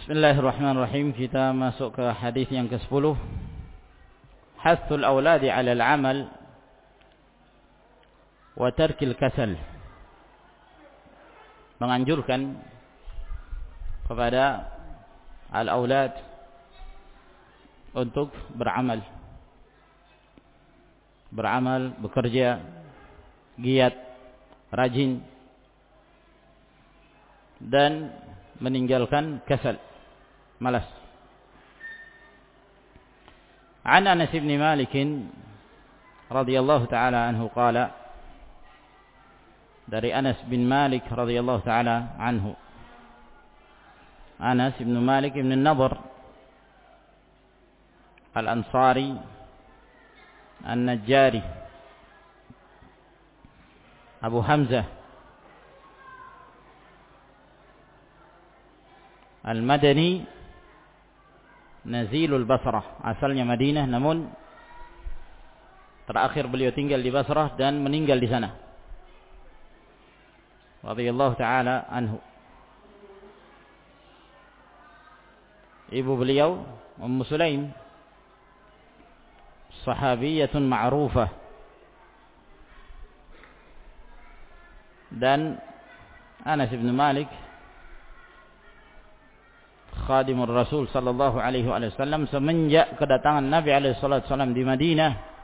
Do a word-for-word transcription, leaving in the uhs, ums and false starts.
Bismillahirrahmanirrahim. Kita masuk ke hadis yang kesepuluh. Hathul awladi 'ala al-'amal wa tarkil kasal. Menganjurkan kepada al-aulad untuk beramal. Beramal, bekerja, giat, rajin, dan meninggalkan kasal, malas. An Anas bin Malik radhiyallahu taala anhu qala, dari Anas bin Malik radhiyallahu taala anhu. Anas bin Malik bin Nadhr Al-Ansari An-Najjari Abu Hamzah Al-Madani Nazilul Basrah, asalnya Madinah namun terakhir beliau tinggal di Basrah dan meninggal di sana. Radhiyallahu taala anhu. Ibu beliau Ummu Sulaim, sahabiyatun ma'rufah, dan Anas bin Malik khadimur Rasul sallallahu alaihi wasallam semenjak kedatangan Nabi alaihi wasallam di Madinah